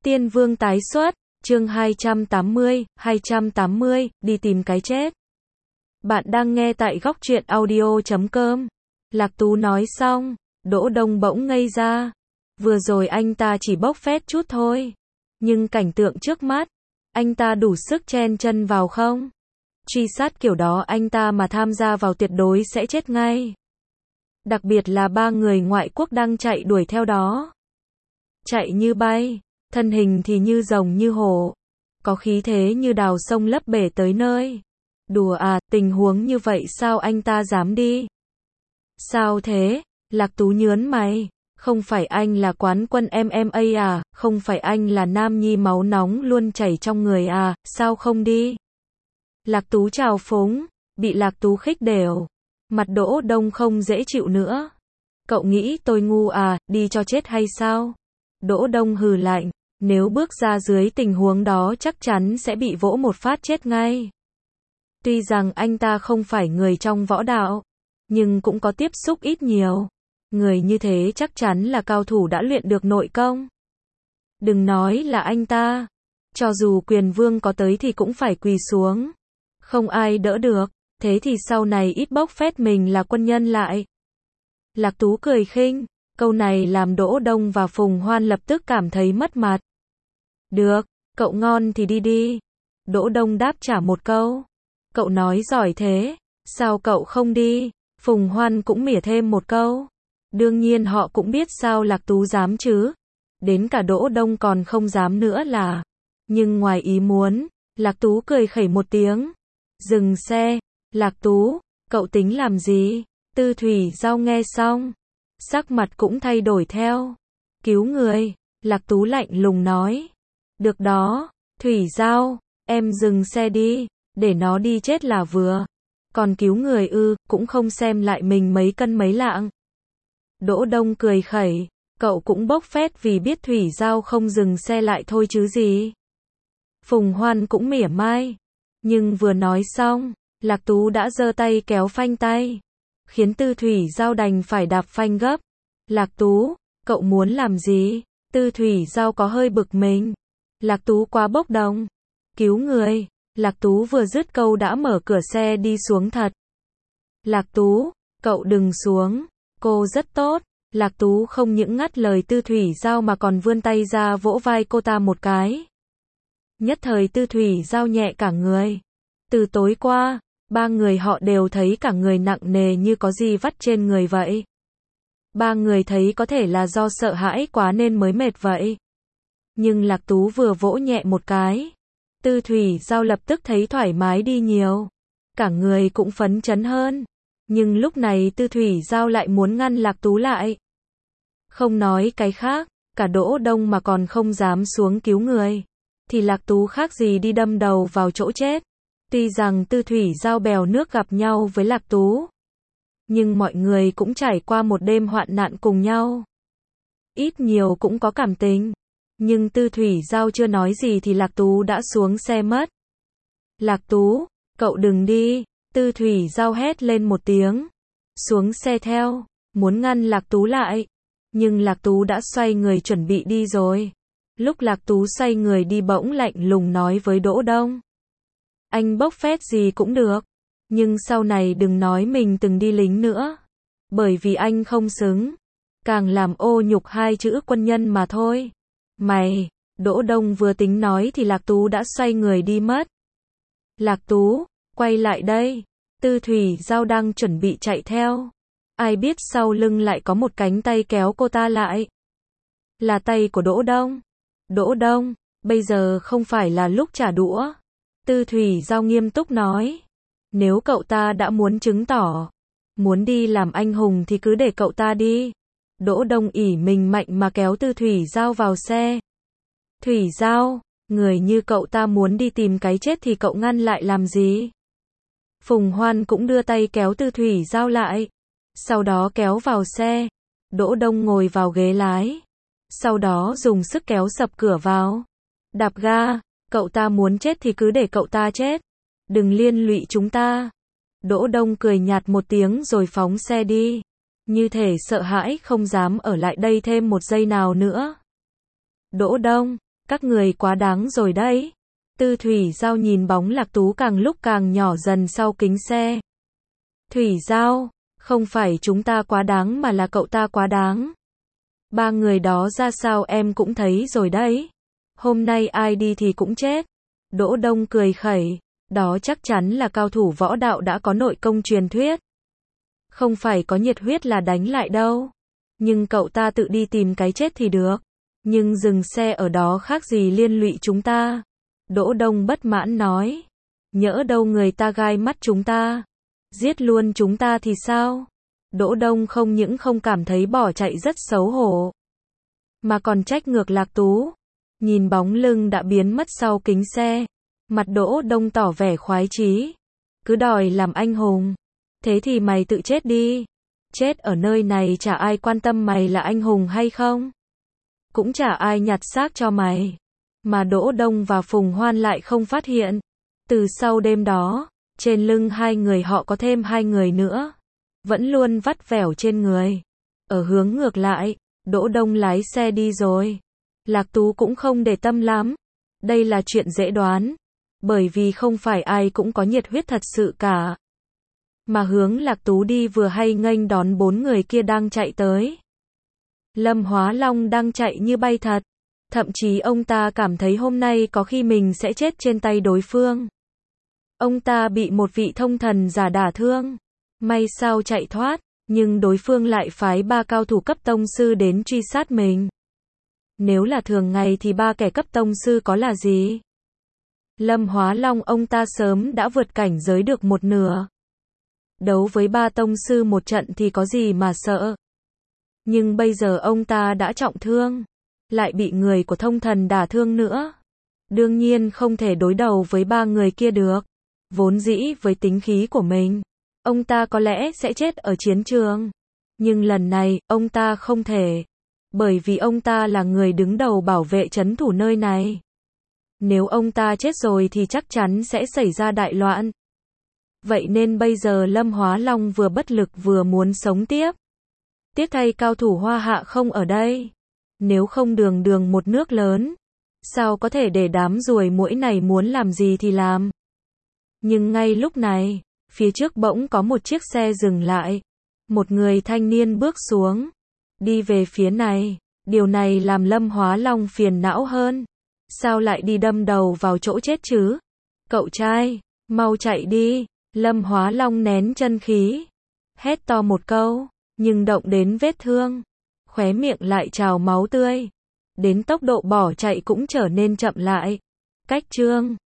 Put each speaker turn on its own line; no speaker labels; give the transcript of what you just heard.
Tiên Vương tái xuất, chương 280, đi tìm cái chết. Bạn đang nghe tại góc truyện audio.com. Lạc Tú nói xong, Đỗ Đông bỗng ngây ra. Vừa rồi anh ta chỉ bốc phét chút thôi. Nhưng cảnh tượng trước mắt, anh ta đủ sức chen chân vào không? Truy sát kiểu đó anh ta mà tham gia vào tuyệt đối sẽ chết ngay. Đặc biệt là 3 người ngoại quốc đang chạy đuổi theo đó. Chạy như bay, thân hình thì như rồng như hổ. Có khí thế như đào sông lấp bể tới nơi. Đùa à, tình huống như vậy sao anh ta dám đi? Sao thế? Lạc Tú nhớn mày. Không phải anh là quán quân MMA à? Không phải anh là nam nhi máu nóng luôn chảy trong người à? Sao không đi? Lạc Tú trào phúng, bị Lạc Tú khích đều. Mặt Đỗ Đông không dễ chịu nữa. Cậu nghĩ tôi ngu à, đi cho chết hay sao? Đỗ Đông hừ lạnh, nếu bước ra dưới tình huống đó chắc chắn sẽ bị vỗ một phát chết ngay. Tuy rằng anh ta không phải người trong võ đạo, nhưng cũng có tiếp xúc ít nhiều. Người như thế chắc chắn là cao thủ đã luyện được nội công. Đừng nói là anh ta, cho dù Quyền Vương có tới thì cũng phải quỳ xuống. Không ai đỡ được, thế thì sau này ít bốc phét mình là quân nhân lại. Lạc Tú cười khinh, câu này làm Đỗ Đông và Phùng Hoan lập tức cảm thấy mất mặt. Được, cậu ngon thì đi đi. Đỗ Đông đáp trả một câu. Cậu nói giỏi thế, sao cậu không đi? Phùng Hoan cũng mỉa thêm một câu. Đương nhiên họ cũng biết sao Lạc Tú dám chứ. Đến cả Đỗ Đông còn không dám nữa là. Nhưng ngoài ý muốn, Lạc Tú cười khẩy một tiếng. Dừng xe. Lạc Tú, cậu tính làm gì? Tư Thủy Giao nghe xong, sắc mặt cũng thay đổi theo. Cứu người. Lạc Tú lạnh lùng nói. Được đó, Thủy Giao, em dừng xe đi, để nó đi chết là vừa. Còn cứu người cũng không xem lại mình mấy cân mấy lạng. Đỗ Đông cười khẩy, cậu cũng bốc phét vì biết Thủy Giao không dừng xe lại thôi chứ gì. Phùng Hoan cũng mỉa mai, nhưng vừa nói xong, Lạc Tú đã giơ tay kéo phanh tay, khiến Tư Thủy Giao đành phải đạp phanh gấp. Lạc Tú, cậu muốn làm gì? Tư Thủy Giao có hơi bực mình. Lạc Tú quá bốc đồng. Cứu người. Lạc Tú vừa dứt câu đã mở cửa xe đi xuống thật. Lạc Tú, cậu đừng xuống. Cô rất tốt. Lạc Tú không những ngắt lời Tư Thủy Giao mà còn vươn tay ra vỗ vai cô ta một cái. Nhất thời Tư Thủy Giao nhẹ cả người. Từ tối qua, 3 người họ đều thấy cả người nặng nề như có gì vắt trên người vậy. 3 người thấy có thể là do sợ hãi quá nên mới mệt vậy. Nhưng Lạc Tú vừa vỗ nhẹ một cái, Tư Thủy Giao lập tức thấy thoải mái đi nhiều. Cả người cũng phấn chấn hơn. Nhưng lúc này Tư Thủy Giao lại muốn ngăn Lạc Tú lại. Không nói cái khác, cả Đỗ Đông mà còn không dám xuống cứu người. Thì Lạc Tú khác gì đi đâm đầu vào chỗ chết. Tuy rằng Tư Thủy Giao bèo nước gặp nhau với Lạc Tú, nhưng mọi người cũng trải qua một đêm hoạn nạn cùng nhau. Ít nhiều cũng có cảm tình. Nhưng Tư Thủy Giao chưa nói gì thì Lạc Tú đã xuống xe mất. Lạc Tú, cậu đừng đi. Tư Thủy Giao hét lên một tiếng. Xuống xe theo, muốn ngăn Lạc Tú lại. Nhưng Lạc Tú đã xoay người chuẩn bị đi rồi. Lúc Lạc Tú xoay người đi bỗng lạnh lùng nói với Đỗ Đông. Anh bốc phét gì cũng được. Nhưng sau này đừng nói mình từng đi lính nữa. Bởi vì anh không xứng. Càng làm ô nhục 2 chữ quân nhân mà thôi. Mày, Đỗ Đông vừa tính nói thì Lạc Tú đã xoay người đi mất. Lạc Tú, quay lại đây. Tư Thủy Giao đang chuẩn bị chạy theo. Ai biết sau lưng lại có một cánh tay kéo cô ta lại. Là tay của Đỗ Đông. Đỗ Đông, bây giờ không phải là lúc trả đũa. Tư Thủy Giao nghiêm túc nói. Nếu cậu ta đã muốn chứng tỏ, muốn đi làm anh hùng thì cứ để cậu ta đi. Đỗ Đông ỷ mình mạnh mà kéo Tư Thủy Giao vào xe. Thủy Giao, người như cậu ta muốn đi tìm cái chết thì cậu ngăn lại làm gì? Phùng Hoan cũng đưa tay kéo Tư Thủy Giao lại. Sau đó kéo vào xe. Đỗ Đông ngồi vào ghế lái. Sau đó dùng sức kéo sập cửa vào. Đạp ga, cậu ta muốn chết thì cứ để cậu ta chết. Đừng liên lụy chúng ta. Đỗ Đông cười nhạt một tiếng rồi phóng xe đi. Như thể sợ hãi không dám ở lại đây thêm một giây nào nữa. Đỗ Đông, Các người quá đáng rồi đấy. Tư Thủy Giao nhìn bóng Lạc Tú càng lúc càng nhỏ dần sau kính xe. Thủy Giao, không phải chúng ta quá đáng mà là cậu ta quá đáng. Ba người đó ra sao em cũng thấy rồi đấy. Hôm nay ai đi thì cũng chết. Đỗ Đông cười khẩy. Đó chắc chắn là cao thủ võ đạo đã có nội công truyền thuyết. Không phải có nhiệt huyết là đánh lại đâu. Nhưng cậu ta tự đi tìm cái chết thì được. Nhưng dừng xe ở đó khác gì liên lụy chúng ta. Đỗ Đông bất mãn nói. Nhỡ đâu người ta gai mắt chúng ta. Giết luôn chúng ta thì sao? Đỗ Đông không những không cảm thấy bỏ chạy rất xấu hổ. Mà còn trách ngược Lạc Tú. Nhìn bóng lưng đã biến mất sau kính xe. Mặt Đỗ Đông tỏ vẻ khoái chí. Cứ đòi làm anh hùng. Thế thì mày tự chết đi. Chết ở nơi này chả ai quan tâm mày là anh hùng hay không. Cũng chả ai nhặt xác cho mày. Mà Đỗ Đông và Phùng Hoan lại không phát hiện. Từ sau đêm đó, trên lưng hai người họ có thêm hai người nữa. Vẫn luôn vắt vẻo trên người. Ở hướng ngược lại, Đỗ Đông lái xe đi rồi. Lạc Tú cũng không để tâm lắm. Đây là chuyện dễ đoán. Bởi vì không phải ai cũng có nhiệt huyết thật sự cả. Mà hướng Lạc Tú đi vừa hay nghênh đón bốn người kia đang chạy tới. Lâm Hóa Long đang chạy như bay thật. Thậm chí ông ta cảm thấy hôm nay có khi mình sẽ chết trên tay đối phương. Ông ta bị một vị thông thần giả đả thương. May sao chạy thoát, nhưng đối phương lại phái 3 cao thủ cấp tông sư đến truy sát mình. Nếu là thường ngày thì 3 kẻ cấp tông sư có là gì? Lâm Hóa Long ông ta sớm đã vượt cảnh giới được một nửa. Đấu với 3 tông sư một trận thì có gì mà sợ. Nhưng bây giờ ông ta đã trọng thương. Lại bị người của thông thần đả thương nữa. Đương nhiên không thể đối đầu với 3 người kia được. Vốn dĩ với tính khí của mình, ông ta có lẽ sẽ chết ở chiến trường. Nhưng lần này, ông ta không thể. Bởi vì ông ta là người đứng đầu bảo vệ trấn thủ nơi này. Nếu ông ta chết rồi thì chắc chắn sẽ xảy ra đại loạn. Vậy nên bây giờ Lâm Hóa Long vừa bất lực vừa muốn sống tiếp. Tiếc thay cao thủ Hoa Hạ không ở đây. Nếu không đường đường một nước lớn, sao có thể để đám ruồi muỗi này muốn làm gì thì làm. Nhưng ngay lúc này, phía trước bỗng có một chiếc xe dừng lại. Một người thanh niên bước xuống, đi về phía này. Điều này làm Lâm Hóa Long phiền não hơn. Sao lại đi đâm đầu vào chỗ chết chứ? Cậu trai, mau chạy đi. Lâm Hóa Long nén chân khí, hét to một câu, nhưng động đến vết thương, khóe miệng lại trào máu tươi. Đến tốc độ bỏ chạy cũng trở nên chậm lại. Cách chương